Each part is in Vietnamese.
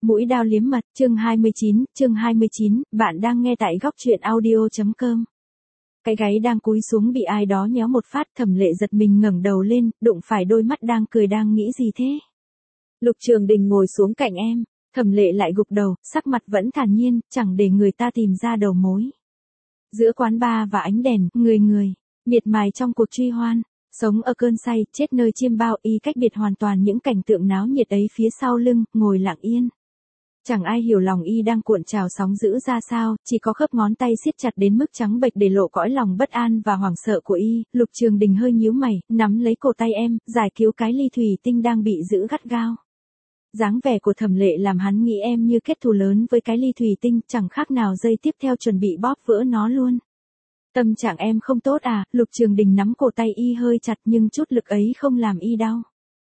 Mũi dao liếm mật, chương 29, bạn đang nghe tại góc truyện audio.com. Cái gáy đang cúi xuống bị ai đó nhéo một phát, Thẩm Lệ giật mình ngẩng đầu lên, đụng phải đôi mắt đang cười đang nghĩ gì thế? Lục Trường Đình ngồi xuống cạnh em, Thẩm Lệ lại gục đầu, sắc mặt vẫn thản nhiên, chẳng để người ta tìm ra đầu mối. Giữa quán bar và ánh đèn, người miệt mài trong cuộc truy hoan. Sống ở cơn say, chết nơi chiêm bao, y cách biệt hoàn toàn những cảnh tượng náo nhiệt ấy phía sau lưng, ngồi lặng yên. Chẳng ai hiểu lòng y đang cuộn trào sóng dữ ra sao, chỉ có khớp ngón tay siết chặt đến mức trắng bệch để lộ cõi lòng bất an và hoảng sợ của y. Lục Trường Đình hơi nhíu mày, nắm lấy cổ tay em, giải cứu cái ly thủy tinh đang bị giữ gắt gao. Dáng vẻ của Thẩm Lệ làm hắn nghĩ em như kết thù lớn với cái ly thủy tinh, chẳng khác nào giây tiếp theo chuẩn bị bóp vỡ nó luôn. Tâm trạng em không tốt à? Lục Trường Đình nắm cổ tay y hơi chặt nhưng chút lực ấy không làm y đau.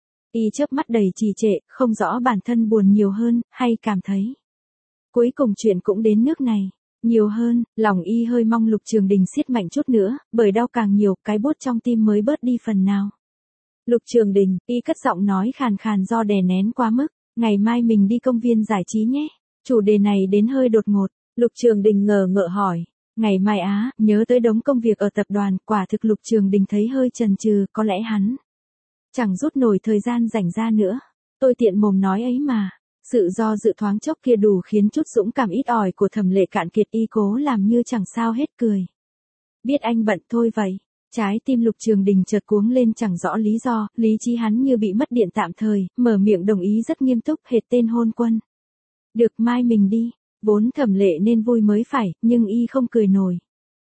Y chớp mắt đầy trì trệ, không rõ bản thân buồn nhiều hơn, hay cảm thấy. Cuối cùng chuyện cũng đến nước này. Nhiều hơn, lòng y hơi mong Lục Trường Đình siết mạnh chút nữa, bởi đau càng nhiều, cái buốt trong tim mới bớt đi phần nào. Lục Trường Đình, y cất giọng nói khàn khàn do đè nén quá mức, ngày mai mình đi công viên giải trí nhé. Chủ đề này đến hơi đột ngột, Lục Trường Đình ngờ ngợ hỏi. Ngày mai á, nhớ tới đống công việc ở tập đoàn, quả thực Lục Trường Đình thấy hơi chần chừ, có lẽ hắn chẳng rút nổi thời gian rảnh ra nữa. Tôi tiện mồm nói ấy mà. Sự do dự thoáng chốc kia đủ khiến chút dũng cảm ít ỏi của Thẩm Lệ cạn kiệt, y cố làm như chẳng sao hết cười. Biết anh bận thôi vậy. Trái tim Lục Trường Đình chợt cuống lên chẳng rõ lý do, lý trí hắn như bị mất điện tạm thời, mở miệng đồng ý rất nghiêm túc, hệt tên hôn quân. Được, mai mình đi. Vốn Thẩm Lệ nên vui mới phải, nhưng y không cười nổi.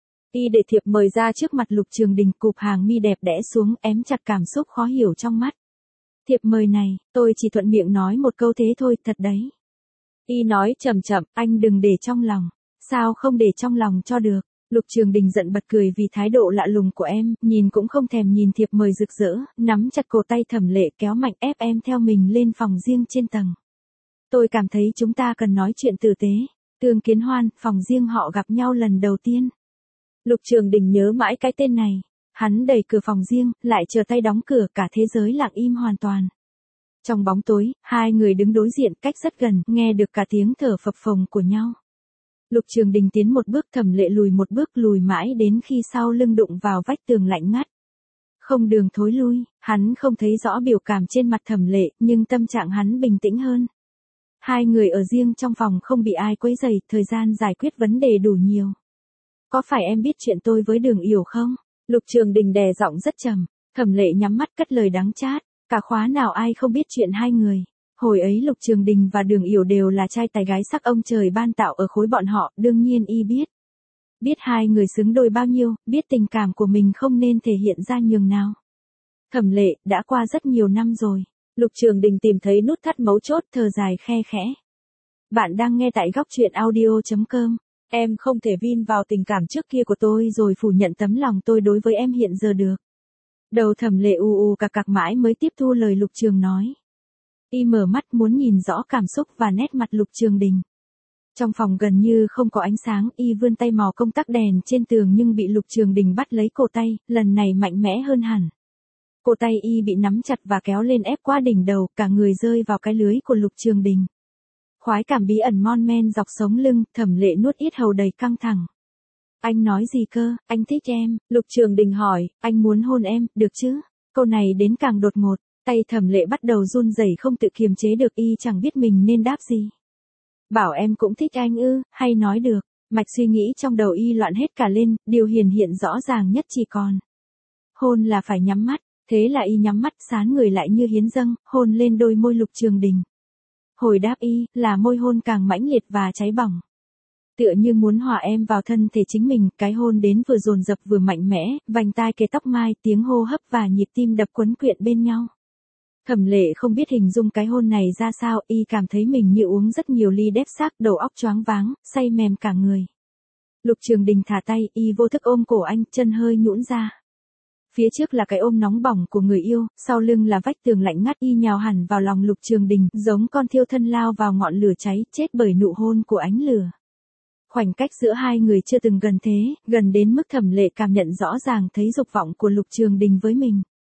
Y để thiệp mời ra trước mặt Lục Trường Đình, cụp hàng mi đẹp đẽ xuống, ém chặt cảm xúc khó hiểu trong mắt. Thiệp mời này, tôi chỉ thuận miệng nói một câu thế thôi, thật đấy. Y nói chậm chậm, anh đừng để trong lòng. Sao không để trong lòng cho được? Lục Trường Đình giận bật cười vì thái độ lạ lùng của em, nhìn cũng không thèm nhìn thiệp mời rực rỡ, nắm chặt cổ tay Thẩm Lệ kéo mạnh ép em theo mình lên phòng riêng trên tầng. Tôi cảm thấy chúng ta cần nói chuyện tử tế. Tương Kiến Hoan, phòng riêng họ gặp nhau lần đầu tiên. Lục Trường Đình nhớ mãi cái tên này. Hắn đẩy cửa phòng riêng, lại chờ tay đóng cửa, cả thế giới lặng im hoàn toàn. Trong bóng tối, hai người đứng đối diện cách rất gần, nghe được cả tiếng thở phập phồng của nhau. Lục Trường Đình tiến một bước, Thẩm Lệ lùi một bước, lùi mãi đến khi sau lưng đụng vào vách tường lạnh ngắt. Không đường thối lui, hắn không thấy rõ biểu cảm trên mặt Thẩm Lệ, nhưng tâm trạng hắn bình tĩnh hơn. Hai người ở riêng trong phòng không bị ai quấy rầy, thời gian giải quyết vấn đề đủ nhiều. Có phải em biết chuyện tôi với Đường Yểu không? Lục Trường Đình đè giọng rất trầm, Thẩm Lệ nhắm mắt cất lời đắng chát, cả khóa nào ai không biết chuyện hai người. Hồi ấy Lục Trường Đình và Đường Yểu đều là trai tài gái sắc ông trời ban tạo ở khối bọn họ, đương nhiên y biết. Biết hai người xứng đôi bao nhiêu, biết tình cảm của mình không nên thể hiện ra nhường nào. Thẩm Lệ, đã qua rất nhiều năm rồi. Lục Trường Đình tìm thấy nút thắt mấu chốt, thở dài khe khẽ. Bạn đang nghe tại góc truyện audio.com. Em không thể vin vào tình cảm trước kia của tôi rồi phủ nhận tấm lòng tôi đối với em hiện giờ được. Đầu Thẩm Lệ u cạc cạc mãi mới tiếp thu lời Lục Trường nói. Y mở mắt muốn nhìn rõ cảm xúc và nét mặt Lục Trường Đình. Trong phòng gần như không có ánh sáng, y vươn tay mò công tắc đèn trên tường nhưng bị Lục Trường Đình bắt lấy cổ tay, lần này mạnh mẽ hơn hẳn. Cổ tay y bị nắm chặt và kéo lên ép qua đỉnh đầu, cả người rơi vào cái lưới của Lục Trường Đình. Khoái cảm bí ẩn mon men dọc sống lưng, Thẩm Lệ nuốt yết hầu đầy căng thẳng. Anh nói gì cơ, anh thích em? Lục Trường Đình hỏi, anh muốn hôn em, được chứ? Câu này đến càng đột ngột, tay Thẩm Lệ bắt đầu run rẩy không tự kiềm chế được, y chẳng biết mình nên đáp gì. Bảo em cũng thích anh ư, hay nói được, mạch suy nghĩ trong đầu y loạn hết cả lên, điều hiển hiện rõ ràng nhất chỉ còn. Hôn là phải nhắm mắt, thế là y nhắm mắt, sán người lại như hiến dâng, hôn lên đôi môi Lục Trường Đình. Hồi đáp y, là môi hôn càng mãnh liệt và cháy bỏng. Tựa như muốn hòa em vào thân thể chính mình, cái hôn đến vừa dồn dập vừa mạnh mẽ, vành tai kề tóc mai, tiếng hô hấp và nhịp tim đập quấn quyện bên nhau. Thẩm Lệ không biết hình dung cái hôn này ra sao, y cảm thấy mình như uống rất nhiều ly đép xác, đầu óc choáng váng, say mềm cả người. Lục Trường Đình thả tay, y vô thức ôm cổ anh, chân hơi nhũn ra. Phía trước là cái ôm nóng bỏng của người yêu, sau lưng là vách tường lạnh ngắt, y nhào hẳn vào lòng Lục Trường Đình, giống con thiêu thân lao vào ngọn lửa cháy, chết bởi nụ hôn của ánh lửa. Khoảnh cách giữa hai người chưa từng gần thế, gần đến mức Thẩm Lệ cảm nhận rõ ràng thấy dục vọng của Lục Trường Đình với mình.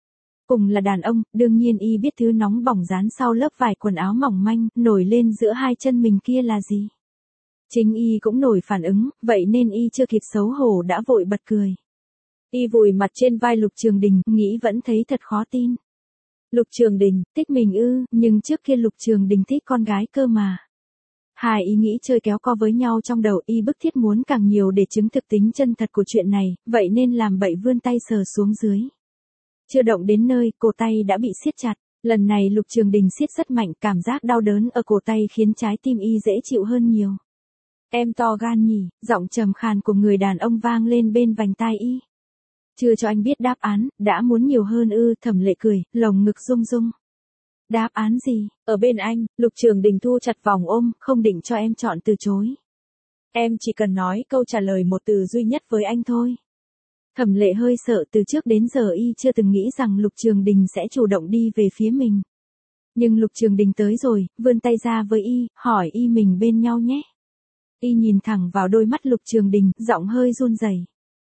Cùng là đàn ông, đương nhiên y biết thứ nóng bỏng dán sau lớp vải quần áo mỏng manh, nổi lên giữa hai chân mình kia là gì. Chính y cũng nổi phản ứng, vậy nên y chưa kịp xấu hổ đã vội bật cười. Y vùi mặt trên vai Lục Trường Đình, nghĩ vẫn thấy thật khó tin. Lục Trường Đình, thích mình ư, nhưng trước kia Lục Trường Đình thích con gái cơ mà. Hai ý nghĩ chơi kéo co với nhau trong đầu, y bức thiết muốn càng nhiều để chứng thực tính chân thật của chuyện này, vậy nên làm bậy vươn tay sờ xuống dưới. Chưa động đến nơi, cổ tay đã bị siết chặt, lần này Lục Trường Đình siết rất mạnh, cảm giác đau đớn ở cổ tay khiến trái tim y dễ chịu hơn nhiều. Em to gan nhỉ, giọng trầm khàn của người đàn ông vang lên bên vành tai y. Chưa cho anh biết đáp án, đã muốn nhiều hơn ư, Thẩm Lệ cười, lồng ngực rung rung. Đáp án gì? Ở bên anh, Lục Trường Đình thu chặt vòng ôm, không định cho em chọn từ chối. Em chỉ cần nói câu trả lời một từ duy nhất với anh thôi. Thẩm Lệ hơi sợ, từ trước đến giờ y chưa từng nghĩ rằng Lục Trường Đình sẽ chủ động đi về phía mình. Nhưng Lục Trường Đình tới rồi, vươn tay ra với y, hỏi y mình bên nhau nhé. Y nhìn thẳng vào đôi mắt Lục Trường Đình, giọng hơi run rẩy.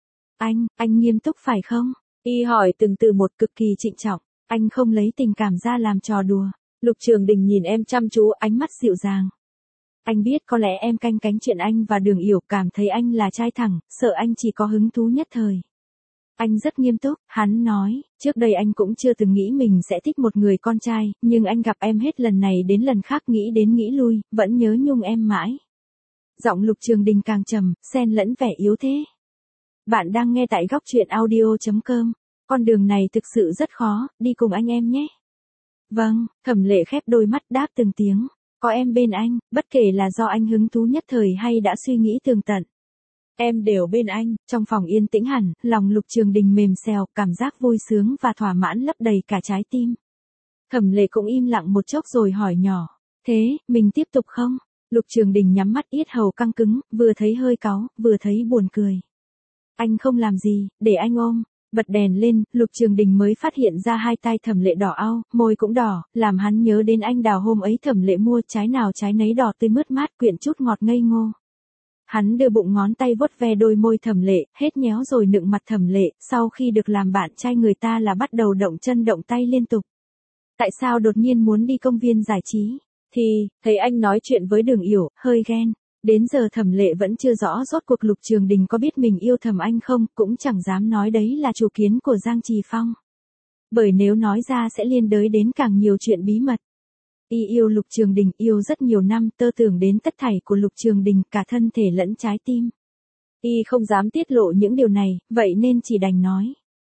Anh nghiêm túc phải không? Y hỏi từng từ một, cực kỳ trịnh trọng. Anh không lấy tình cảm ra làm trò đùa. Lục Trường Đình nhìn em chăm chú, ánh mắt dịu dàng. Anh biết có lẽ em canh cánh chuyện anh và Đường Yểu, cảm thấy anh là trai thẳng, sợ anh chỉ có hứng thú nhất thời. Anh rất nghiêm túc, hắn nói, trước đây anh cũng chưa từng nghĩ mình sẽ thích một người con trai, nhưng anh gặp em hết lần này đến lần khác, nghĩ đến nghĩ lui, vẫn nhớ nhung em mãi. Giọng Lục Trường Đình càng trầm, xen lẫn vẻ yếu thế. Bạn đang nghe tại góc truyện audio.com. Con đường này thực sự rất khó, đi cùng anh em nhé. Vâng, Thẩm Lệ khép đôi mắt đáp từng tiếng. Có em bên anh, bất kể là do anh hứng thú nhất thời hay đã suy nghĩ tường tận. Em đều bên anh. Trong phòng yên tĩnh hẳn, lòng Lục Trường Đình mềm xèo, cảm giác vui sướng và thỏa mãn lấp đầy cả trái tim. Thẩm Lệ cũng im lặng một chốc rồi hỏi nhỏ. Thế, mình tiếp tục không? Lục Trường Đình nhắm mắt, yết hầu căng cứng, vừa thấy hơi cáu, vừa thấy buồn cười. Anh không làm gì, để anh ôm. Bật đèn lên, Lục Trường Đình mới phát hiện ra hai tay Thẩm Lệ đỏ ao, môi cũng đỏ, làm hắn nhớ đến anh đào hôm ấy Thẩm Lệ mua, trái nào trái nấy đỏ tươi mướt mát, quyện chút ngọt ngây ngô. Hắn đưa bụng ngón tay vuốt ve đôi môi Thẩm Lệ, hết nhéo rồi nựng mặt Thẩm Lệ, sau khi được làm bạn trai người ta là bắt đầu động chân động tay liên tục. Tại sao đột nhiên muốn đi công viên giải trí? Thì, thấy anh nói chuyện với Đường Yểu, hơi ghen. Đến giờ Thẩm Lệ vẫn chưa rõ rốt cuộc Lục Trường Đình có biết mình yêu thầm anh không, cũng chẳng dám nói đấy là chủ kiến của Giang Trì Phong. Bởi nếu nói ra sẽ liên đới đến càng nhiều chuyện bí mật. Y yêu Lục Trường Đình, yêu rất nhiều năm, tơ tưởng đến tất thảy của Lục Trường Đình, cả thân thể lẫn trái tim. Y không dám tiết lộ những điều này, vậy nên chỉ đành nói.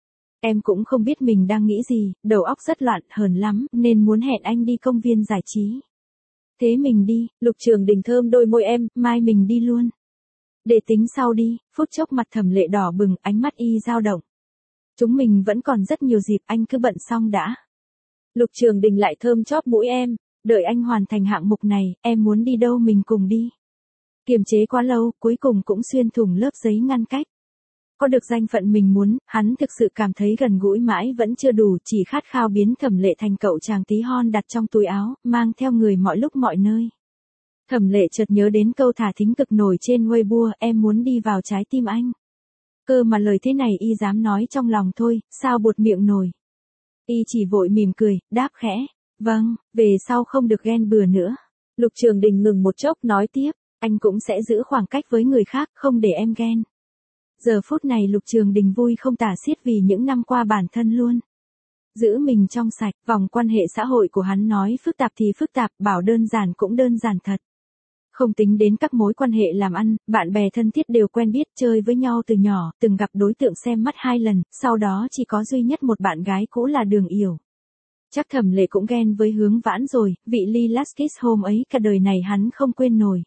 Em cũng không biết mình đang nghĩ gì, đầu óc rất loạn, hờn lắm, nên muốn hẹn anh đi công viên giải trí. Thế mình đi, Lục Trường Đình thơm đôi môi em, mai mình đi luôn. Để tính sau đi, phút chốc mặt Thẩm Lệ đỏ bừng, ánh mắt y dao động. Chúng mình vẫn còn rất nhiều dịp, anh cứ bận xong đã. Lục Trường Đình lại thơm chóp mũi em, đợi anh hoàn thành hạng mục này, em muốn đi đâu mình cùng đi. Kiềm chế quá lâu, cuối cùng cũng xuyên thủng lớp giấy ngăn cách. Có được danh phận mình muốn, hắn thực sự cảm thấy gần gũi mãi vẫn chưa đủ, chỉ khát khao biến Thẩm Lệ thành cậu chàng tí hon đặt trong túi áo, mang theo người mọi lúc mọi nơi. Thẩm Lệ chợt nhớ đến câu thả thính cực nổi trên Weibo, em muốn đi vào trái tim anh. Cơ mà lời thế này y dám nói trong lòng thôi, sao buột miệng nổi. Y chỉ vội mỉm cười, đáp khẽ, vâng, về sau không được ghen bừa nữa. Lục Trường Đình ngừng một chốc nói tiếp, anh cũng sẽ giữ khoảng cách với người khác, không để em ghen. Giờ phút này Lục Trường Đình vui không tả xiết vì những năm qua bản thân luôn giữ mình trong sạch, vòng quan hệ xã hội của hắn nói phức tạp thì phức tạp, bảo đơn giản cũng đơn giản thật. Không tính đến các mối quan hệ làm ăn, bạn bè thân thiết đều quen biết, chơi với nhau từ nhỏ, từng gặp đối tượng xem mắt 2 lần, sau đó chỉ có duy nhất một bạn gái cũ là Đường Yểu. Chắc Thẩm Lệ cũng ghen với Hướng Vãn rồi, vị Lee Last Kiss hôm ấy cả đời này hắn không quên nổi.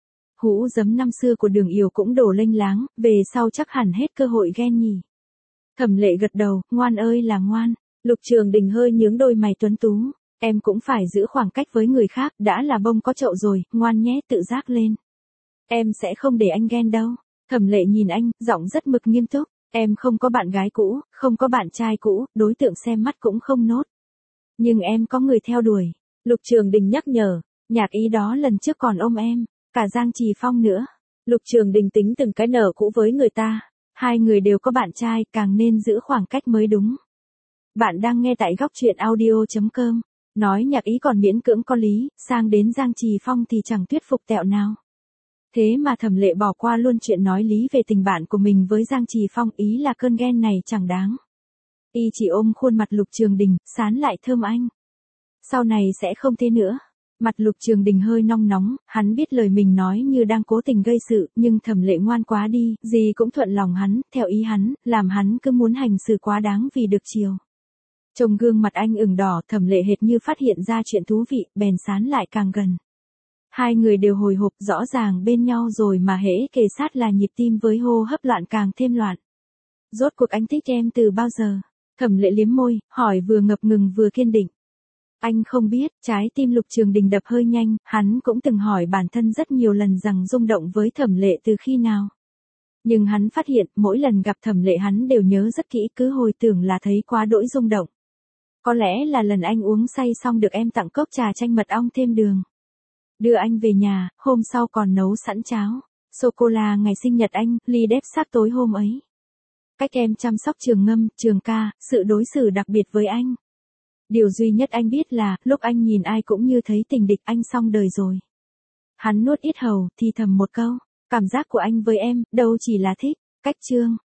Hũ giấm năm xưa của Đường Yểu cũng đổ lênh láng, về sau chắc hẳn hết cơ hội ghen nhỉ. Thẩm Lệ gật đầu, ngoan ơi là ngoan. Lục Trường Đình hơi nhướng đôi mày tuấn tú. Em cũng phải giữ khoảng cách với người khác, đã là bông có chậu rồi, ngoan nhé, tự giác lên. Em sẽ không để anh ghen đâu. Thẩm Lệ nhìn anh, giọng rất mực nghiêm túc. Em không có bạn gái cũ, không có bạn trai cũ, đối tượng xem mắt cũng không nốt. Nhưng em có người theo đuổi. Lục Trường Đình nhắc nhở, nhạc ý đó lần trước còn ôm em, cả Giang Trì Phong nữa. Lục Trường Đình tính từng cái nở cũ với người ta. Hai người đều có bạn trai, càng nên giữ khoảng cách mới đúng. Bạn đang nghe tại góc truyện audio.com. Nói nhạc ý còn miễn cưỡng có lý, sang đến Giang Trì Phong thì chẳng thuyết phục tẹo nào. Thế mà Thẩm Lệ bỏ qua luôn chuyện nói lý về tình bạn của mình với Giang Trì Phong, ý là cơn ghen này chẳng đáng. Y chỉ ôm khuôn mặt Lục Trường Đình, sán lại thơm anh. Sau này sẽ không thế nữa. Mặt Lục Trường Đình hơi nong nóng, hắn biết lời mình nói như đang cố tình gây sự, nhưng Thẩm Lệ ngoan quá đi, gì cũng thuận lòng hắn, theo ý hắn, làm hắn cứ muốn hành xử quá đáng vì được chiều. Trông gương mặt anh ửng đỏ, Thẩm Lệ hệt như phát hiện ra chuyện thú vị, bèn sán lại càng gần. Hai người đều hồi hộp, rõ ràng bên nhau rồi mà hễ kề sát là nhịp tim với hô hấp loạn càng thêm loạn. Rốt cuộc anh thích em từ bao giờ? Thẩm Lệ liếm môi, hỏi vừa ngập ngừng vừa kiên định. Anh không biết, trái tim Lục Trường Đình đập hơi nhanh, hắn cũng từng hỏi bản thân rất nhiều lần rằng rung động với Thẩm Lệ từ khi nào. Nhưng hắn phát hiện, mỗi lần gặp Thẩm Lệ hắn đều nhớ rất kỹ, cứ hồi tưởng là thấy quá đỗi rung động. Có lẽ là lần anh uống say xong được em tặng cốc trà chanh mật ong thêm đường. Đưa anh về nhà, hôm sau còn nấu sẵn cháo, sô-cô-la ngày sinh nhật anh, ly đếp xác tối hôm ấy. Cách em chăm sóc Trường Ngâm, Trường Ca, sự đối xử đặc biệt với anh. Điều duy nhất anh biết là, lúc anh nhìn ai cũng như thấy tình địch, anh xong đời rồi. Hắn nuốt yết hầu, thì thầm một câu, cảm giác của anh với em, đâu chỉ là thích. Cách chương